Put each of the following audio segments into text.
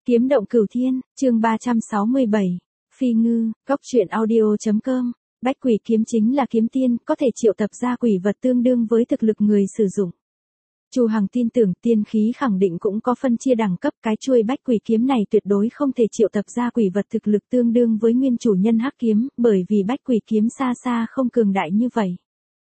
Kiếm động cửu thiên, chương 367. Phi ngư, góc truyện audio.com. Bách quỷ kiếm chính là kiếm tiên, có thể triệu tập ra quỷ vật tương đương với thực lực người sử dụng. Chu Hằng tin tưởng tiên khí khẳng định cũng có phân chia đẳng cấp, cái chuôi bách quỷ kiếm này tuyệt đối không thể triệu tập ra quỷ vật thực lực tương đương với nguyên chủ nhân hắc kiếm, bởi vì bách quỷ kiếm xa xa không cường đại như vậy.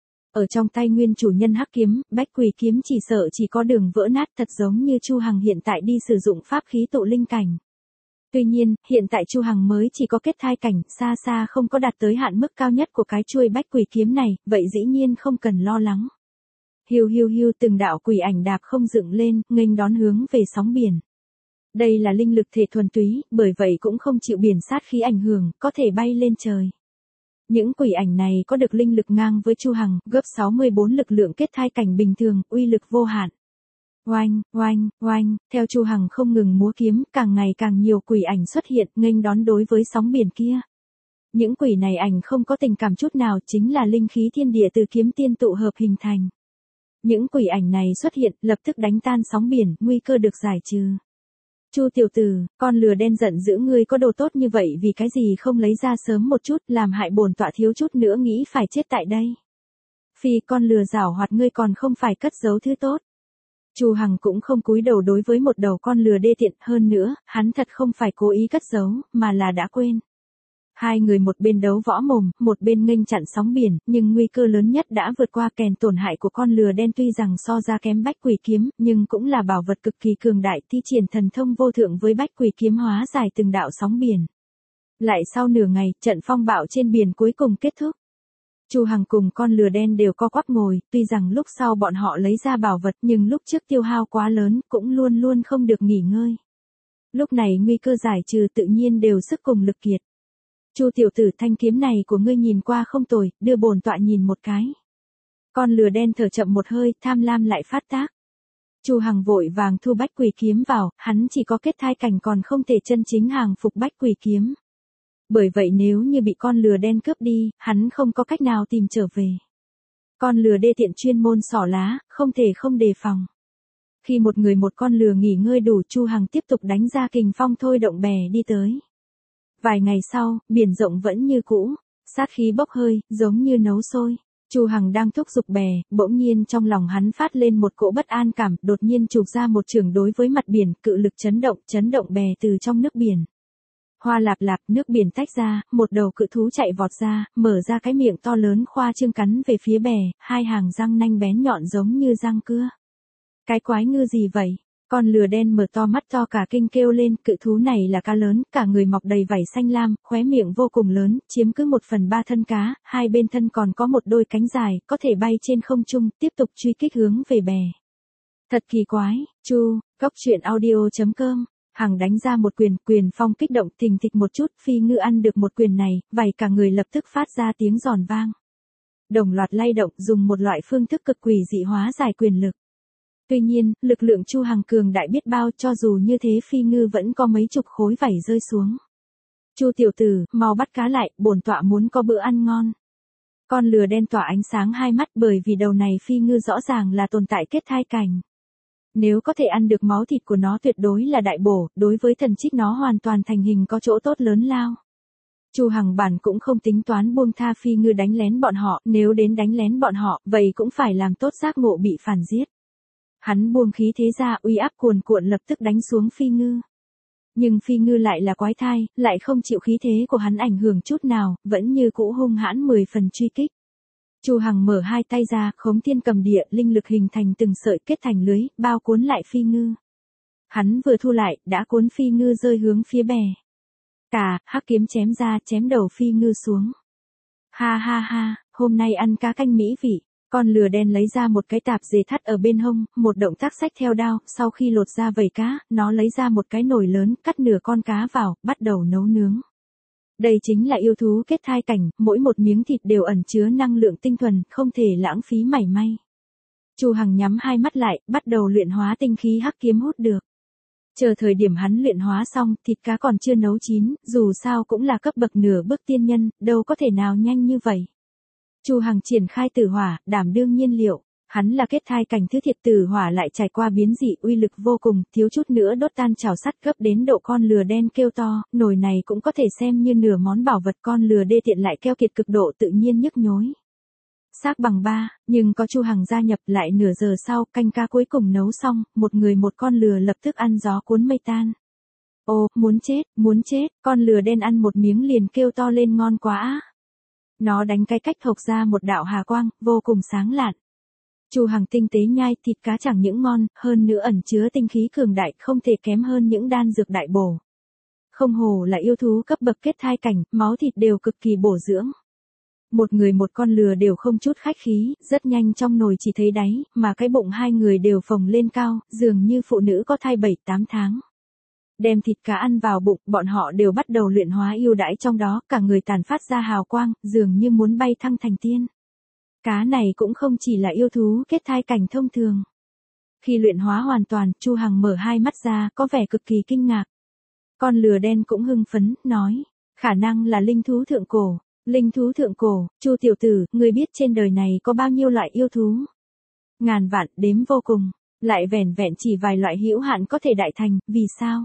Ở trong tay nguyên chủ nhân hắc kiếm, bách quỷ kiếm chỉ sợ chỉ có đường vỡ nát, thật giống như Chu Hằng hiện tại đi sử dụng pháp khí tụ linh cảnh. Tuy nhiên, hiện tại Chu Hằng mới chỉ có kết thai cảnh, xa xa không có đạt tới hạn mức cao nhất của cái chuôi bách quỷ kiếm này, vậy dĩ nhiên không cần lo lắng. Hiu hiu hiu, từng đạo quỷ ảnh đạp không dựng lên, nghênh đón hướng về sóng biển. Đây là linh lực thể thuần túy, bởi vậy cũng không chịu biển sát khí ảnh hưởng, có thể bay lên trời. Những quỷ ảnh này có được linh lực ngang với Chu Hằng, gấp 64 lực lượng kết thai cảnh bình thường, uy lực vô hạn. Oanh, oanh, oanh, theo Chu Hằng không ngừng múa kiếm, càng ngày càng nhiều quỷ ảnh xuất hiện, nghênh đón đối với sóng biển kia. Những quỷ này ảnh không có tình cảm chút nào, chính là linh khí thiên địa từ kiếm tiên tụ hợp hình thành. Những quỷ ảnh này xuất hiện, lập tức đánh tan sóng biển, nguy cơ được giải trừ. Chu tiểu tử, con lừa đen giận dữ, ngươi có đồ tốt như vậy vì cái gì không lấy ra sớm một chút, làm hại bổn tọa thiếu chút nữa nghĩ phải chết tại đây. Phi, con lừa giảo hoạt, ngươi còn không phải cất giấu thứ tốt. Chu Hằng cũng không cúi đầu đối với một đầu con lừa đê tiện, hơn nữa, hắn thật không phải cố ý cất giấu, mà là đã quên. Hai người một bên đấu võ mồm, một bên nghênh chặn sóng biển, nhưng nguy cơ lớn nhất đã vượt qua. Kèn tổn hại của con lừa đen tuy rằng so ra kém bách quỷ kiếm, nhưng cũng là bảo vật cực kỳ cường đại, thi triển thần thông vô thượng với bách quỷ kiếm hóa giải từng đạo sóng biển. Lại sau nửa ngày, trận phong bạo trên biển cuối cùng kết thúc. Chu Hằng cùng con lừa đen đều co quắp ngồi, tuy rằng lúc sau bọn họ lấy ra bảo vật, nhưng lúc trước tiêu hao quá lớn, cũng luôn luôn không được nghỉ ngơi. Lúc này nguy cơ giải trừ, tự nhiên đều sức cùng lực kiệt. Chu tiểu tử, thanh kiếm này của ngươi nhìn qua không tồi, đưa bổn tọa nhìn một cái. Con lừa đen thở chậm một hơi, tham lam lại phát tác. Chu Hằng vội vàng thu bách quỷ kiếm vào, hắn chỉ có kết thai cảnh còn không thể chân chính hàng phục bách quỷ kiếm. Bởi vậy nếu như bị con lừa đen cướp đi, hắn không có cách nào tìm trở về. Con lừa đê tiện chuyên môn xỏ lá, không thể không đề phòng. Khi một người một con lừa nghỉ ngơi đủ, Chu Hằng tiếp tục đánh ra kình phong thôi động bè đi tới. Vài ngày sau, biển rộng vẫn như cũ, sát khí bốc hơi, giống như nấu sôi. Chu Hằng đang thúc giục bè, bỗng nhiên trong lòng hắn phát lên một cỗ bất an cảm, đột nhiên chụp ra một chưởng đối với mặt biển, cự lực chấn động bè từ trong nước biển. Hoa lạp lạp, nước biển tách ra, một đầu cự thú chạy vọt ra, mở ra cái miệng to lớn khoa trương cắn về phía bè, hai hàng răng nanh bén nhọn giống như răng cưa. Cái quái ngư gì vậy? Con lừa đen mở to mắt to cả kinh kêu lên, cự thú này là cá lớn, cả người mọc đầy vảy xanh lam, khóe miệng vô cùng lớn, chiếm cứ 1/3 thân cá, hai bên thân còn có một đôi cánh dài, có thể bay trên không trung, tiếp tục truy kích hướng về bè. Thật kỳ quái, Chu, góc truyện audio.com. Hằng đánh ra một quyền phong kích động, thình thịch một chút, phi ngư ăn được một quyền này, vảy cả người lập tức phát ra tiếng giòn vang. Đồng loạt lay động, dùng một loại phương thức cực quỷ dị hóa giải quyền lực. Tuy nhiên, lực lượng Chu Hằng cường đại biết bao, cho dù như thế phi ngư vẫn có mấy chục khối vảy rơi xuống. Chu tiểu tử, mau bắt cá lại, bổn tọa muốn có bữa ăn ngon. Con lừa đen tỏa ánh sáng hai mắt, bởi vì đầu này phi ngư rõ ràng là tồn tại kết thai cảnh. Nếu có thể ăn được máu thịt của nó tuyệt đối là đại bổ, đối với thần trích nó hoàn toàn thành hình có chỗ tốt lớn lao. Chu Hằng bản cũng không tính toán buông tha phi ngư đánh lén bọn họ, nếu đến đánh lén bọn họ, vậy cũng phải làm tốt giác ngộ bị phản giết. Hắn buông khí thế ra, uy áp cuồn cuộn lập tức đánh xuống phi ngư. Nhưng phi ngư lại là quái thai, lại không chịu khí thế của hắn ảnh hưởng chút nào, vẫn như cũ hung hãn 10 phần truy kích. Chu Hằng mở hai tay ra, khống thiên cầm địa, linh lực hình thành từng sợi kết thành lưới, bao cuốn lại phi ngư. Hắn vừa thu lại, đã cuốn phi ngư rơi hướng phía bè. Hắc kiếm chém ra, chém đầu phi ngư xuống. Ha ha ha, hôm nay ăn cá canh mỹ vị. Con lừa đen lấy ra một cái tạp dề thắt ở bên hông, một động tác xách theo đao, sau khi lột ra vảy cá, nó lấy ra một cái nồi lớn, cắt nửa con cá vào, bắt đầu nấu nướng. Đây chính là yêu thú kết thai cảnh, mỗi một miếng thịt đều ẩn chứa năng lượng tinh thuần, không thể lãng phí mảy may. Chu Hằng nhắm hai mắt lại, bắt đầu luyện hóa tinh khí hắc kiếm hút được. Chờ thời điểm hắn luyện hóa xong, thịt cá còn chưa nấu chín, dù sao cũng là cấp bậc nửa bước tiên nhân, đâu có thể nào nhanh như vậy. Chu Hằng triển khai tử hỏa, đảm đương nhiên liệu. Hắn là kết thai cảnh thứ thiệt tử hỏa lại trải qua biến dị uy lực vô cùng, thiếu chút nữa đốt tan chảo sắt gấp đến độ con lừa đen kêu to, nồi này cũng có thể xem như nửa món bảo vật, con lừa đê tiện lại keo kiệt cực độ tự nhiên nhức nhối. Xác bằng ba, nhưng có Chu Hằng gia nhập lại nửa giờ sau, canh cá cuối cùng nấu xong, một người một con lừa lập tức ăn gió cuốn mây tan. Ô, muốn chết, con lừa đen ăn một miếng liền kêu to lên ngon quá. Nó đánh cái cách thộc ra một đạo hà quang, vô cùng sáng lạn. Chu Hằng tinh tế nhai thịt cá chẳng những ngon, hơn nữa ẩn chứa tinh khí cường đại không thể kém hơn những đan dược đại bổ. Không hổ là yêu thú cấp bậc kết thai cảnh, máu thịt đều cực kỳ bổ dưỡng. Một người một con lừa đều không chút khách khí, rất nhanh trong nồi chỉ thấy đáy, mà cái bụng hai người đều phồng lên cao, dường như phụ nữ có thai 7-8 tháng. Đem thịt cá ăn vào bụng, bọn họ đều bắt đầu luyện hóa yêu đãi trong đó, cả người tản phát ra hào quang, dường như muốn bay thăng thành tiên. Cá này cũng không chỉ là yêu thú kết thai cảnh thông thường. Khi luyện hóa hoàn toàn, Chu Hằng mở hai mắt ra, có vẻ cực kỳ kinh ngạc. Con lừa đen cũng hưng phấn, nói, khả năng là linh thú thượng cổ. Linh thú thượng cổ, Chu tiểu tử, ngươi biết trên đời này có bao nhiêu loại yêu thú? Ngàn vạn, đếm vô cùng, lại vẻn vẹn chỉ vài loại hữu hạn có thể đại thành, vì sao?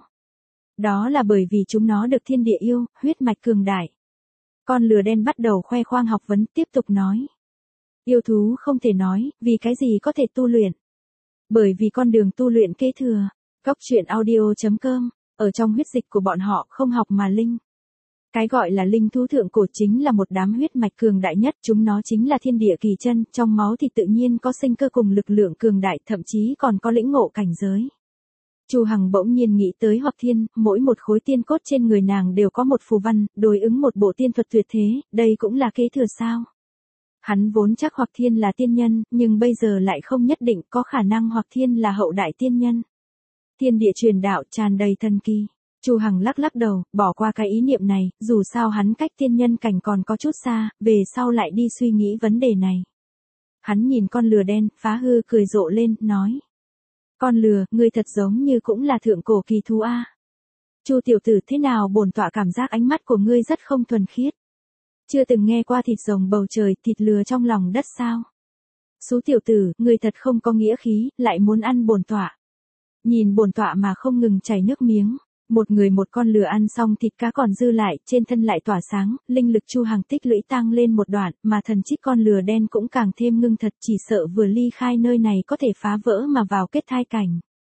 Đó là bởi vì chúng nó được thiên địa yêu, huyết mạch cường đại. Con lừa đen bắt đầu khoe khoang học vấn, tiếp tục nói. Yêu thú không thể nói, vì cái gì có thể tu luyện? Bởi vì con đường tu luyện kế thừa. Góc truyện audio.com, ở trong huyết dịch của bọn họ không học mà linh. Cái gọi là linh thú thượng cổ chính là một đám huyết mạch cường đại nhất, chúng nó chính là thiên địa kỳ chân, trong máu thì tự nhiên có sinh cơ cùng lực lượng cường đại, thậm chí còn có lĩnh ngộ cảnh giới. Chu Hằng bỗng nhiên nghĩ tới Hoặc Thiên, mỗi một khối tiên cốt trên người nàng đều có một phù văn, đối ứng một bộ tiên thuật tuyệt thế, đây cũng là kế thừa sao? Hắn vốn chắc Hoặc Thiên là tiên nhân, nhưng bây giờ lại không nhất định, có khả năng Hoặc Thiên là hậu đại tiên nhân. Thiên địa truyền đạo tràn đầy thần kỳ. Chu Hằng lắc lắc đầu, bỏ qua cái ý niệm này, dù sao hắn cách tiên nhân cảnh còn có chút xa, về sau lại đi suy nghĩ vấn đề này. Hắn nhìn con lừa đen, phá hư cười rộ lên, nói. Con lừa, ngươi thật giống như cũng là thượng cổ kỳ thú a. Chu tiểu tử, thế nào bổn tọa cảm giác ánh mắt của ngươi rất không thuần khiết. Chưa từng nghe qua thịt rồng bầu trời, thịt lừa trong lòng đất sao? Sú tiểu tử, ngươi thật không có nghĩa khí, lại muốn ăn bổn tọa. Nhìn bổn tọa mà không ngừng chảy nước miếng. Một người một con lừa ăn xong thịt cá còn dư lại, trên thân lại tỏa sáng, linh lực Chu Hằng tích lũy tăng lên một đoạn, mà thần trích con lừa đen cũng càng thêm ngưng thật, chỉ sợ vừa ly khai nơi này có thể phá vỡ mà vào kết thai cảnh.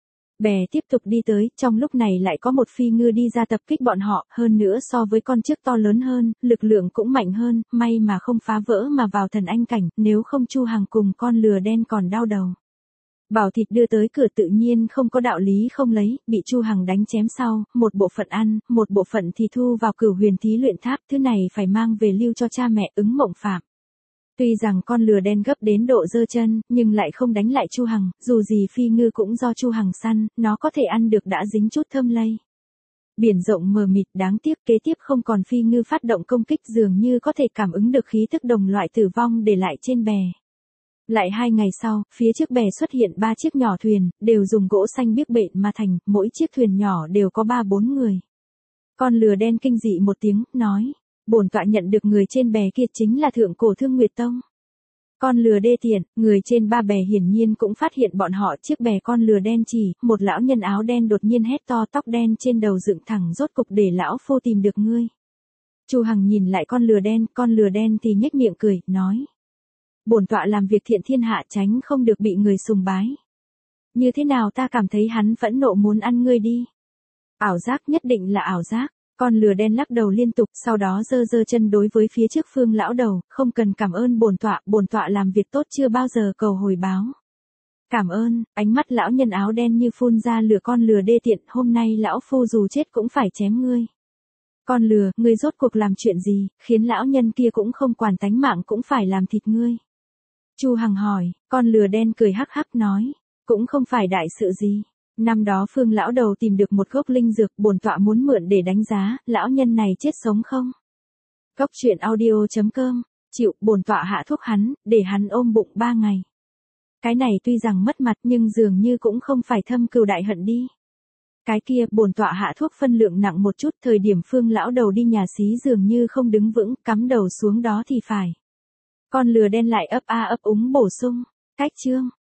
Bè tiếp tục đi tới, trong lúc này lại có một phi ngư đi ra tập kích bọn họ, hơn nữa so với con trước to lớn hơn, lực lượng cũng mạnh hơn, may mà không phá vỡ mà vào thần anh cảnh, nếu không Chu Hằng cùng con lừa đen còn đau đầu. Bảo thịt đưa tới cửa tự nhiên không có đạo lý không lấy, bị Chu Hằng đánh chém sau, một bộ phận ăn, một bộ phận thì thu vào Cửu Huyền Thí Luyện Tháp, thứ này phải mang về lưu cho cha mẹ ứng mộng phạm. Tuy rằng con lừa đen gấp đến độ giơ chân, nhưng lại không đánh lại Chu Hằng, dù gì phi ngư cũng do Chu Hằng săn, nó có thể ăn được đã dính chút thơm lây. Biển rộng mờ mịt, đáng tiếc kế tiếp không còn phi ngư phát động công kích, dường như có thể cảm ứng được khí tức đồng loại tử vong để lại trên bè. Lại 2 ngày sau, phía trước bè xuất hiện 3 chiếc nhỏ thuyền, đều dùng gỗ xanh biếc bện mà thành, mỗi chiếc thuyền nhỏ đều có 3-4 người. Con lừa đen kinh dị một tiếng, nói, bổn tọa nhận được người trên bè kia chính là thượng cổ Thương Nguyệt Tông. Con lừa đê tiện, người trên 3 bè hiển nhiên cũng phát hiện bọn họ, chiếc bè con lừa đen chỉ, một lão nhân áo đen đột nhiên hét to, tóc đen trên đầu dựng thẳng, rốt cục để lão phu tìm được ngươi. Chu Hằng nhìn lại con lừa đen thì nhếch miệng cười, nói. Bổn tọa làm việc thiện thiên hạ tránh không được bị người sùng bái. Như thế nào ta cảm thấy hắn phẫn nộ muốn ăn ngươi đi. Ảo giác, nhất định là ảo giác. Con lừa đen lắc đầu liên tục, sau đó giơ chân đối với phía trước Phương lão đầu, không cần cảm ơn bổn tọa làm việc tốt chưa bao giờ cầu hồi báo. Cảm ơn, ánh mắt lão nhân áo đen như phun ra lửa, con lừa đê tiện, hôm nay lão phu dù chết cũng phải chém ngươi. Con lừa, ngươi rốt cuộc làm chuyện gì, khiến lão nhân kia cũng không quản tánh mạng cũng phải làm thịt ngươi. Chu Hằng hỏi, con lừa đen cười hắc hắc nói, cũng không phải đại sự gì. Năm đó Phương lão đầu tìm được một gốc linh dược, bổn tọa muốn mượn để đánh giá, lão nhân này chết sống không? Góc truyện audio.com, chịu, bổn tọa hạ thuốc hắn, để hắn ôm bụng 3 ngày. Cái này tuy rằng mất mặt nhưng dường như cũng không phải thâm cừu đại hận đi. Cái kia, bổn tọa hạ thuốc phân lượng nặng một chút, thời điểm Phương lão đầu đi nhà xí dường như không đứng vững, cắm đầu xuống đó thì phải. Con lừa đen lại ấp a ấp úng bổ sung, Cách chương